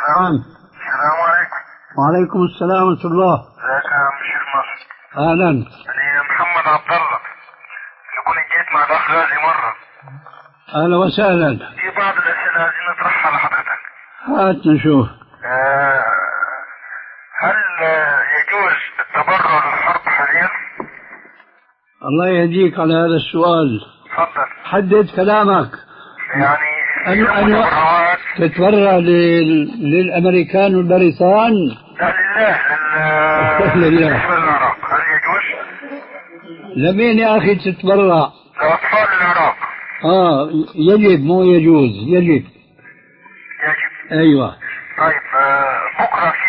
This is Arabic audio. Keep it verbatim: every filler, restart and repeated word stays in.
نعم. السلام عليكم. وعليكم السلام ورحمة الله. ازيك يا عم شيخ مصر؟ أهلا. أنا محمد عبد الله، أنا كنت جيت مع الأخ غازي مرة. أهلا وسهلا. في بعض الأسئلة عايزين نطرحها لحضرتك. هات نشوف. آه هل آه يجوز التبرع للحرب حاليا؟ الله يهديك على هذا السؤال. تفضل. حدد كلامك. يعني أن أن تبرعات. تتبرع لل... للأمريكان والبريطان؟ لا، لله. لله. بالنسبة للعراق هل يجوز؟ لمين يا أخي تتبرع؟ لأطفال العراق. آه يجب مو يجوز، يجب. يجب. أيوة. طيب آه بكرة في